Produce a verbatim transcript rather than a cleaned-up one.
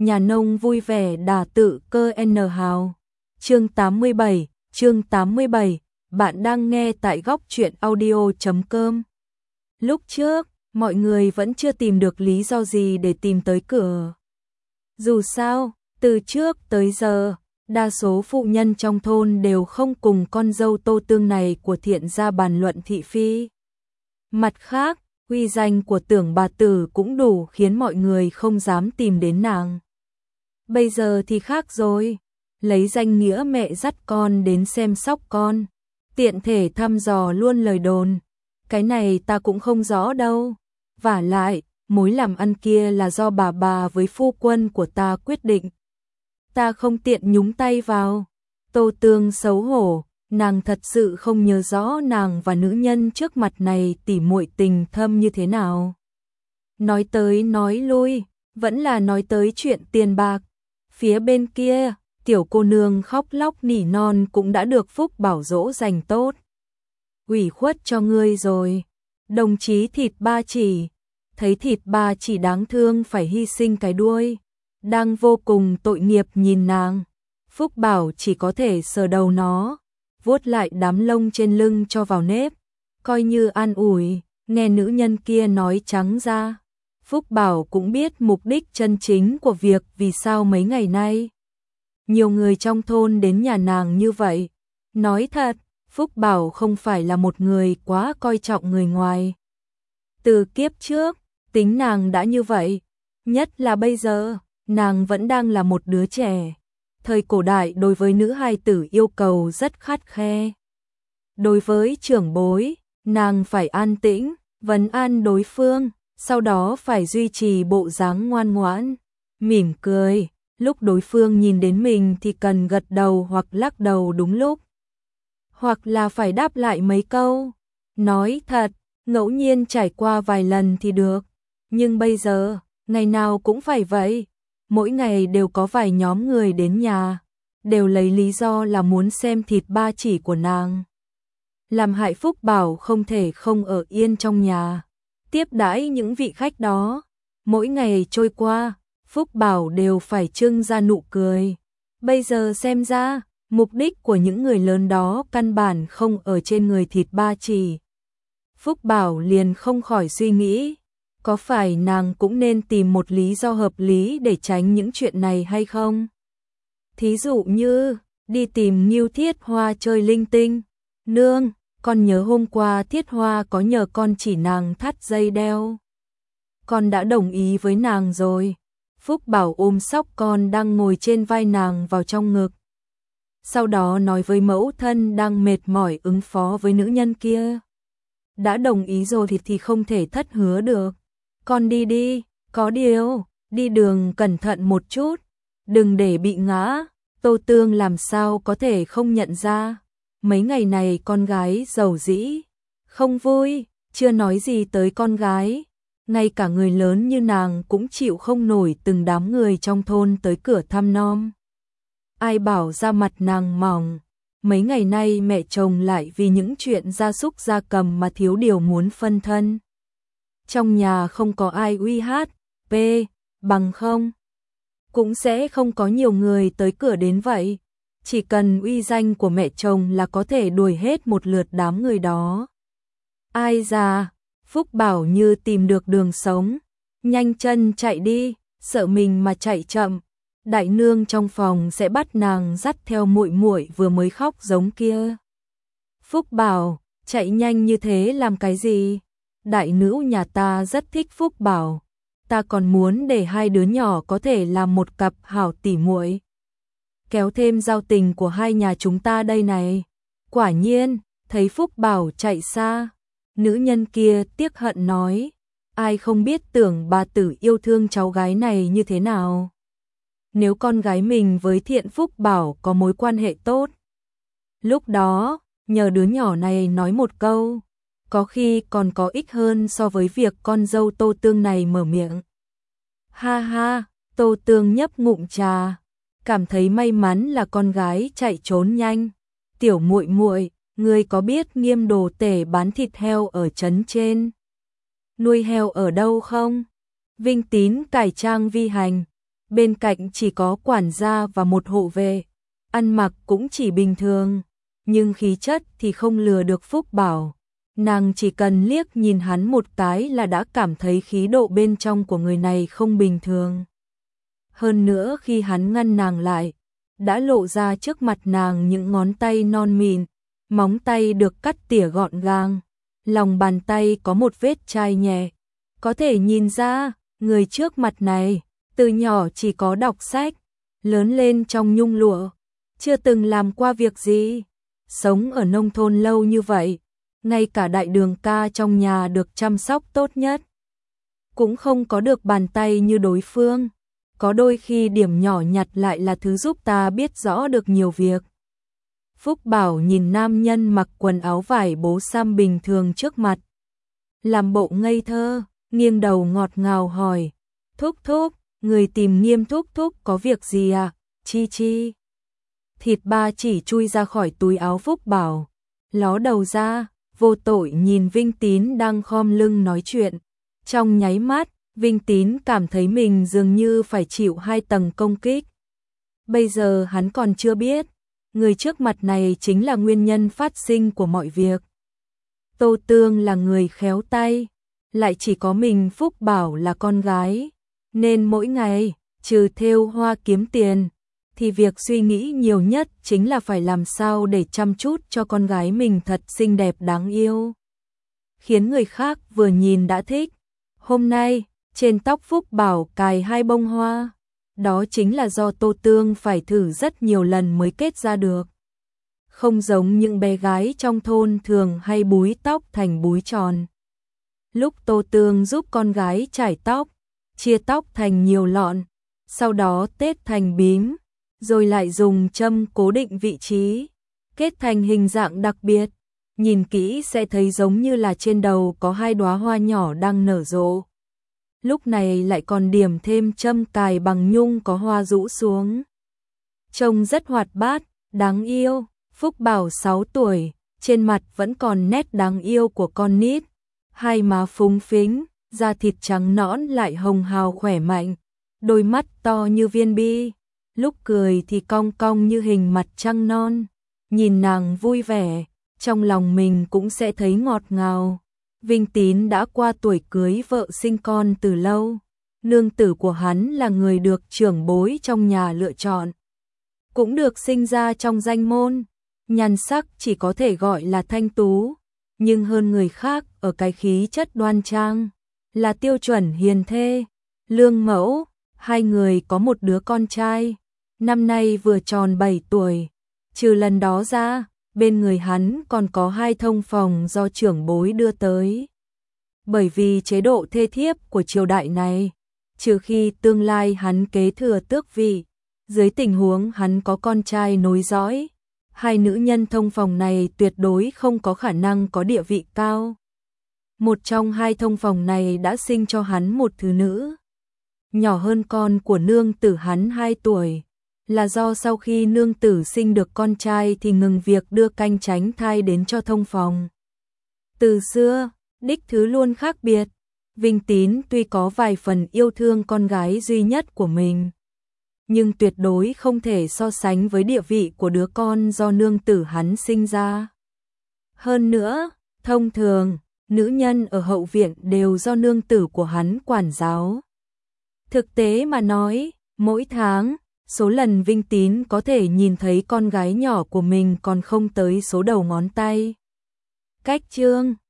nhà nông vui vẻ đà tự cơ N hào. Chương tám mươi bảy, chương tám mươi bảy, bạn đang nghe tại góc truyện audio chấm com. Lúc trước, mọi người vẫn chưa tìm được lý do gì để tìm tới cửa. Dù sao, từ trước tới giờ, đa số phụ nhân trong thôn đều không cùng con dâu Tô Tương này của Thiện gia bàn luận thị phi. Mặt khác, uy danh của Tưởng bà tử cũng đủ khiến mọi người không dám tìm đến nàng. Bây giờ thì khác rồi, lấy danh nghĩa mẹ dắt con đến xem sóc con, tiện thể thăm dò luôn lời đồn. Cái này ta cũng không rõ đâu, vả lại, mối làm ăn kia là do bà bà với phu quân của ta quyết định. Ta không tiện nhúng tay vào. Tô Tương xấu hổ, nàng thật sự không nhớ rõ nàng và nữ nhân trước mặt này tỉ muội tình thâm như thế nào. Nói tới nói lui, vẫn là nói tới chuyện tiền bạc. Phía bên kia, tiểu cô nương khóc lóc nỉ non cũng đã được Phúc Bảo dỗ dành tốt. Ủy khuất cho ngươi rồi, đồng chí Thịt Ba Chỉ, thấy Thịt Ba Chỉ đáng thương phải hy sinh cái đuôi, đang vô cùng tội nghiệp nhìn nàng. Phúc Bảo chỉ có thể sờ đầu nó, vuốt lại đám lông trên lưng cho vào nếp, coi như an ủi. Nghe nữ nhân kia nói trắng ra, Phúc Bảo cũng biết mục đích chân chính của việc vì sao mấy ngày nay nhiều người trong thôn đến nhà nàng như vậy. Nói thật, Phúc Bảo không phải là một người quá coi trọng người ngoài. Từ kiếp trước, tính nàng đã như vậy, nhất là bây giờ, nàng vẫn đang là một đứa trẻ. Thời cổ đại đối với nữ hài tử yêu cầu rất khắt khe. Đối với trưởng bối, nàng phải an tĩnh, vấn an đối phương, sau đó phải duy trì bộ dáng ngoan ngoãn, mỉm cười. Lúc đối phương nhìn đến mình thì cần gật đầu hoặc lắc đầu đúng lúc, hoặc là phải đáp lại mấy câu. Nói thật, ngẫu nhiên trải qua vài lần thì được, nhưng bây giờ, ngày nào cũng phải vậy. Mỗi ngày đều có vài nhóm người đến nhà, đều lấy lý do là muốn xem Thịt Ba Chỉ của nàng. Làm hại Phúc Bảo không thể không ở yên trong nhà, tiếp đãi những vị khách đó. Mỗi ngày trôi qua, Phúc Bảo đều phải trưng ra nụ cười. Bây giờ xem ra, mục đích của những người lớn đó căn bản không ở trên người Thịt Ba Chỉ. Phúc Bảo liền không khỏi suy nghĩ, có phải nàng cũng nên tìm một lý do hợp lý để tránh những chuyện này hay không? Thí dụ như, đi tìm Ngưu Thiết Hoa chơi linh tinh. Nương, con nhớ hôm qua Thiết Hoa có nhờ con chỉ nàng thắt dây đeo. Con đã đồng ý với nàng rồi. Phúc Bảo ôm sóc con đang ngồi trên vai nàng vào trong ngực. Sau đó nói với mẫu thân đang mệt mỏi ứng phó với nữ nhân kia. Đã đồng ý rồi thì, thì không thể thất hứa được. Con đi đi, có điều, đi đường cẩn thận một chút, đừng để bị ngã. Tô Tương làm sao có thể không nhận ra. Mấy ngày này con gái giàu dĩ, không vui, chưa nói gì tới con gái. Ngay cả người lớn như nàng cũng chịu không nổi từng đám người trong thôn tới cửa thăm nom. Ai bảo da mặt nàng mỏng, mấy ngày nay mẹ chồng lại vì những chuyện gia súc gia cầm mà thiếu điều muốn phân thân. Trong nhà không có ai uy hát, p, bằng không, cũng sẽ không có nhiều người tới cửa đến vậy. Chỉ cần uy danh của mẹ chồng là có thể đuổi hết một lượt đám người đó. Ai già, Phúc Bảo như tìm được đường sống, nhanh chân chạy đi, sợ mình mà chạy chậm, đại nương trong phòng sẽ bắt nàng dắt theo muội muội vừa mới khóc giống kia. Phúc Bảo, chạy nhanh như thế làm cái gì? Đại nữ nhà ta rất thích Phúc Bảo, ta còn muốn để hai đứa nhỏ có thể làm một cặp hảo tỉ muội, kéo thêm giao tình của hai nhà chúng ta đây này. Quả nhiên, thấy Phúc Bảo chạy xa, nữ nhân kia tiếc hận nói, ai không biết Tưởng bà tử yêu thương cháu gái này như thế nào. Nếu con gái mình với Thiện Phúc Bảo có mối quan hệ tốt, lúc đó, nhờ đứa nhỏ này nói một câu, có khi còn có ích hơn so với việc con dâu Tô Tương này mở miệng. Ha ha, Tô Tương nhấp ngụm trà, cảm thấy may mắn là con gái chạy trốn nhanh. Tiểu muội muội, ngươi có biết Nghiêm Đồ Tể bán thịt heo ở trấn trên nuôi heo ở đâu không? Vinh Tín cải trang vi hành, bên cạnh chỉ có quản gia và một hộ vệ, ăn mặc cũng chỉ bình thường, nhưng khí chất thì không lừa được Phúc Bảo. Nàng chỉ cần liếc nhìn hắn một cái là đã cảm thấy khí độ bên trong của người này không bình thường. Hơn nữa khi hắn ngăn nàng lại, đã lộ ra trước mặt nàng những ngón tay non mịn, móng tay được cắt tỉa gọn gàng, lòng bàn tay có một vết chai nhẹ. Có thể nhìn ra, người trước mặt này, từ nhỏ chỉ có đọc sách, lớn lên trong nhung lụa, chưa từng làm qua việc gì, sống ở nông thôn lâu như vậy, ngay cả đại đường ca trong nhà được chăm sóc tốt nhất, cũng không có được bàn tay như đối phương. Có đôi khi điểm nhỏ nhặt lại là thứ giúp ta biết rõ được nhiều việc. Phúc Bảo nhìn nam nhân mặc quần áo vải bố sam bình thường trước mặt, làm bộ ngây thơ, nghiêng đầu ngọt ngào hỏi, thúc thúc, người tìm Nghiêm thúc thúc có việc gì à, chi chi. Thịt ba chỉ chui ra khỏi túi áo Phúc Bảo, ló đầu ra, vô tội nhìn Vinh Tín đang khom lưng nói chuyện. Trong nháy mắt, Vinh Tín cảm thấy mình dường như phải chịu hai tầng công kích. Bây giờ hắn còn chưa biết, người trước mặt này chính là nguyên nhân phát sinh của mọi việc. Tô Tương là người khéo tay, lại chỉ có mình Phúc Bảo là con gái, nên mỗi ngày, trừ thêu hoa kiếm tiền, thì việc suy nghĩ nhiều nhất chính là phải làm sao để chăm chút cho con gái mình thật xinh đẹp đáng yêu, khiến người khác vừa nhìn đã thích. Hôm nay, trên tóc Phúc Bảo cài hai bông hoa, đó chính là do Tô Tương phải thử rất nhiều lần mới kết ra được. Không giống những bé gái trong thôn thường hay búi tóc thành búi tròn. Lúc Tô Tương giúp con gái chải tóc, chia tóc thành nhiều lọn, sau đó tết thành bím, rồi lại dùng châm cố định vị trí, kết thành hình dạng đặc biệt. Nhìn kỹ sẽ thấy giống như là trên đầu có hai đóa hoa nhỏ đang nở rộ. Lúc này lại còn điểm thêm châm cài bằng nhung có hoa rũ xuống. Trông rất hoạt bát, đáng yêu. Phúc Bảo sáu tuổi, trên mặt vẫn còn nét đáng yêu của con nít. Hai má phúng phính, da thịt trắng nõn lại hồng hào khỏe mạnh. Đôi mắt to như viên bi, lúc cười thì cong cong như hình mặt trăng non. Nhìn nàng vui vẻ, trong lòng mình cũng sẽ thấy ngọt ngào. Vinh Tín đã qua tuổi cưới vợ sinh con từ lâu, nương tử của hắn là người được trưởng bối trong nhà lựa chọn, cũng được sinh ra trong danh môn, nhan sắc chỉ có thể gọi là thanh tú, nhưng hơn người khác ở cái khí chất đoan trang, là tiêu chuẩn hiền thê, lương mẫu. Hai người có một đứa con trai, năm nay vừa tròn bảy tuổi, trừ lần đó ra, bên người hắn còn có hai thông phòng do trưởng bối đưa tới. Bởi vì chế độ thê thiếp của triều đại này, trừ khi tương lai hắn kế thừa tước vị, dưới tình huống hắn có con trai nối dõi, hai nữ nhân thông phòng này tuyệt đối không có khả năng có địa vị cao. Một trong hai thông phòng này đã sinh cho hắn một thứ nữ, nhỏ hơn con của nương tử hắn hai tuổi. Là do sau khi nương tử sinh được con trai thì ngừng việc đưa canh tránh thai đến cho thông phòng. Từ xưa, đích thứ luôn khác biệt. Vinh Tín tuy có vài phần yêu thương con gái duy nhất của mình, nhưng tuyệt đối không thể so sánh với địa vị của đứa con do nương tử hắn sinh ra. Hơn nữa, thông thường, nữ nhân ở hậu viện đều do nương tử của hắn quản giáo. Thực tế mà nói, mỗi tháng, số lần Vinh Tín có thể nhìn thấy con gái nhỏ của mình còn không tới số đầu ngón tay. Cách chương